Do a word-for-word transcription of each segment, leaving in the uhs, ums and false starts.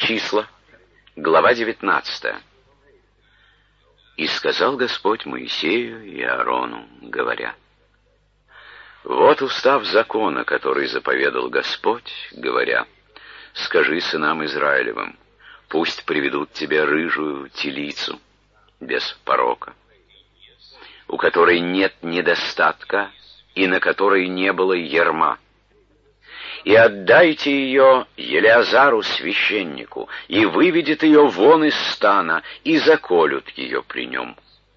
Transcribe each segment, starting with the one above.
Числа, глава девятнадцатая. «И сказал Господь Моисею и Аарону, говоря: вот устав закона, который заповедал Господь, говоря: скажи сынам Израилевым, пусть приведут тебе рыжую телицу, без порока, у которой нет недостатка и на которой не было ярма. И отдайте ее Елеазару священнику, и выведет ее вон из стана, и заколют ее при нем.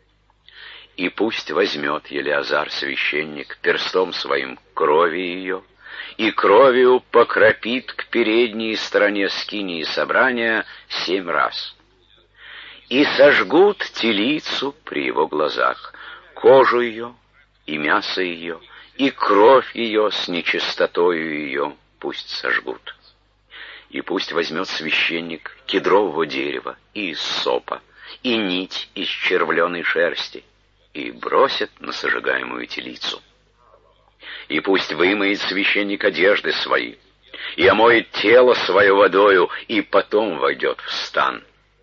И пусть возьмет Елеазар священник перстом своим крови ее, и кровью покропит к передней стороне скинии собрания семь раз. И сожгут телицу при его глазах, кожу ее и мясо ее, и кровь ее с нечистотою ее пусть сожгут. И пусть возьмет священник кедрового дерева и иссопа, и нить из червленой шерсти, и бросит на сожигаемую телицу. И пусть вымоет священник одежды свои, и омоет тело свое водою, и потом войдет в стан.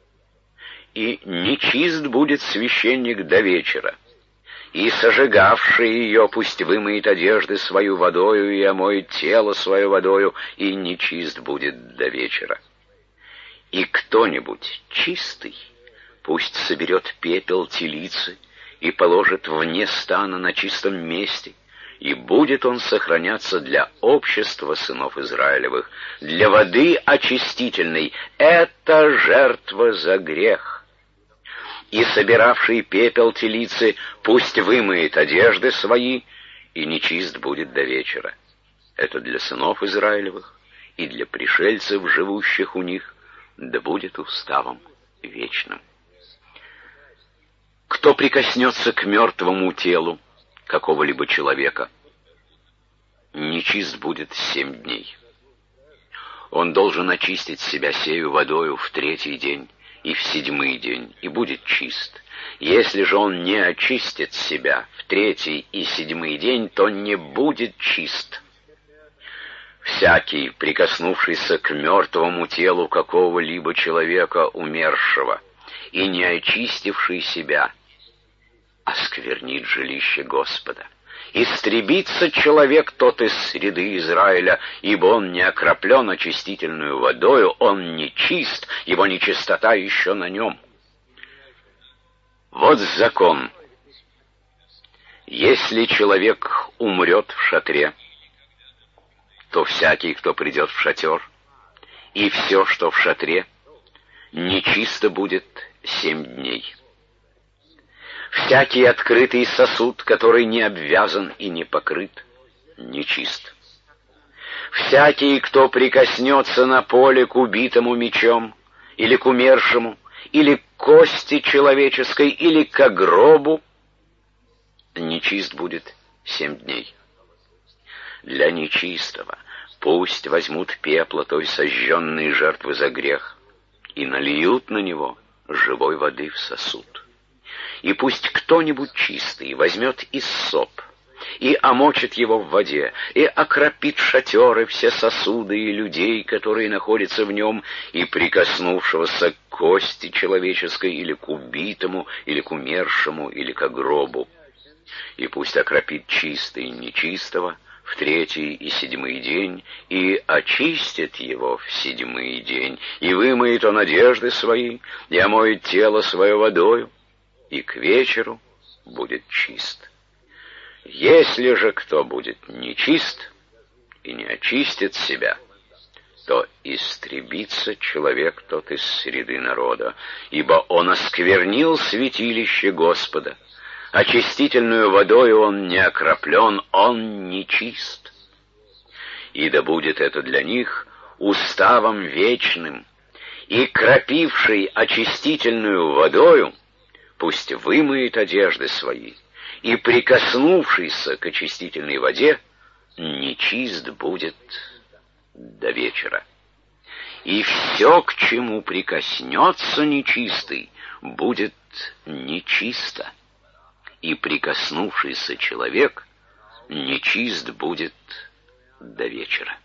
И нечист будет священник до вечера, и сожигавший ее пусть вымоет одежды свою водою и омоет тело свое водою, и нечист будет до вечера. И кто-нибудь чистый пусть соберет пепел телицы и положит вне стана на чистом месте, и будет он сохраняться для общества сынов Израилевых, для воды очистительной. Это жертва за грех. И собиравший пепел телицы пусть вымоет одежды свои, и нечист будет до вечера. Это для сынов Израилевых и для пришельцев, живущих у них, да будет уставом вечным. Кто прикоснется к мертвому телу какого-либо человека, нечист будет семь дней. Он должен очистить себя сею водою в третий день и в седьмый день, и будет чист. Если же он не очистит себя в третий и седьмой день, то не будет чист. Всякий, прикоснувшийся к мертвому телу какого-либо человека умершего и не очистивший себя, осквернит жилище Господа. Истребится человек тот из среды Израиля, ибо он не окроплен очистительную водою, он не чист, его нечистота еще на нем. Вот закон. Если человек умрет в шатре, то всякий, кто придет в шатер, и все, что в шатре, нечисто будет семь дней. Всякий открытый сосуд, который не обвязан и не покрыт, нечист. Всякий, кто прикоснется на поле к убитому мечом, или к умершему, или к кости человеческой, или к гробу, нечист будет семь дней. Для нечистого пусть возьмут пепла той сожженной жертвы за грех и нальют на него живой воды в сосуд. И пусть кто-нибудь чистый возьмет иссоп и омочит его в воде, и окропит шатеры, все сосуды и людей, которые находятся в нем, и прикоснувшегося к кости человеческой, или к убитому, или к умершему, или к гробу. И пусть окропит чистый нечистого в третий и седьмой день, и очистит его в седьмой день, и вымоет он одежды свои, и омоет тело свое водою, и к вечеру будет чист. Если же кто будет нечист и не очистит себя, то истребится человек тот из среды народа, ибо он осквернил святилище Господа. Очистительную водою он не окроплен, он нечист. И да будет это для них уставом вечным, и кропивший очистительную водою пусть вымоет одежды свои, и прикоснувшийся к очистительной воде нечист будет до вечера. И все, к чему прикоснется нечистый, будет нечисто, и прикоснувшийся человек нечист будет до вечера.